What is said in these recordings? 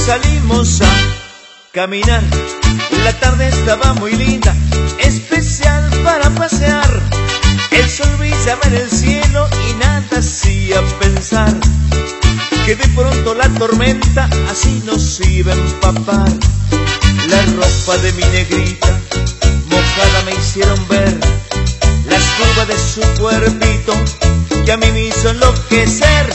salimos a caminar. La tarde estaba muy linda, especial para pasear. El sol brillaba en el cielo y nada hacía pensar que de pronto la tormenta así nos iba a empapar. La ropa de mi negrita mojada me hicieron ver las curvas de su cuerpito que a mí me hizo enloquecer.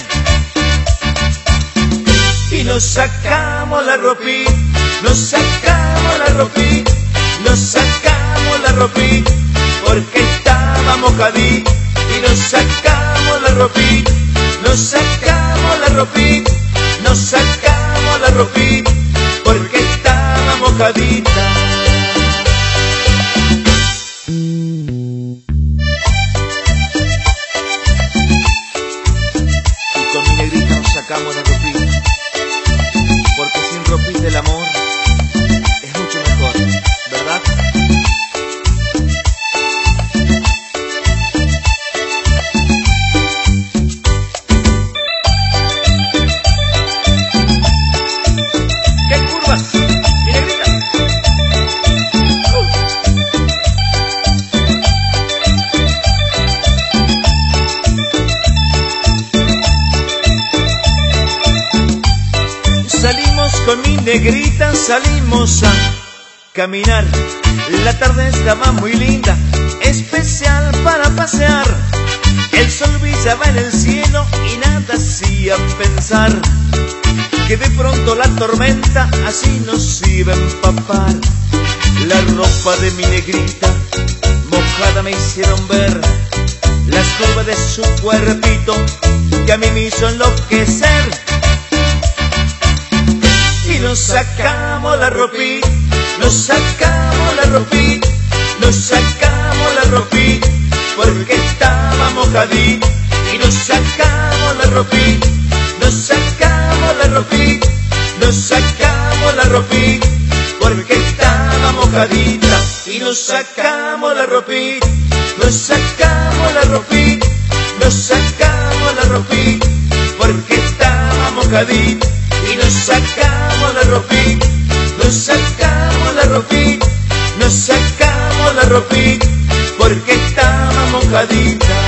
Y nos sacamos la ropita, nos sacamos la ropita, nos sacamos la ropita, porque estaba mojadita. Y nos sacamos la ropita, nos sacamos la ropita, nos sacamos la ropita, porque estaba mojadita. Y con mi negrita nos sacamos la ropita, porque sin ropita el amor es mucho mejor, ¿verdad? ¡Qué curvas, mi negrita! Salimos con mi negrita, salimos a caminar. La tarde estaba muy linda, especial para pasear. El sol brillaba en el cielo y nada hacía pensar que de pronto la tormenta así nos iba a empapar. La ropa de mi negrita mojada me hicieron ver las curvas de su cuerpito que a mí me hizo enloquecer. Y nos sacamos la ropita, nos sacamos la ropita, nos sacamos la ropita, porque estaba mojadita. Y nos sacamos la ropita, nos sacamos la ropita, nos sacamos la ropita, porque estaba mojadita. Y nos sacamos la ropita, nos sacamos la ropita, nos sacamos la ropita, porque estaba mojadita. Y nos sacamos la ropita, nos sacamos la ropita, nos sacamos la ropita, porque estaba mojadita.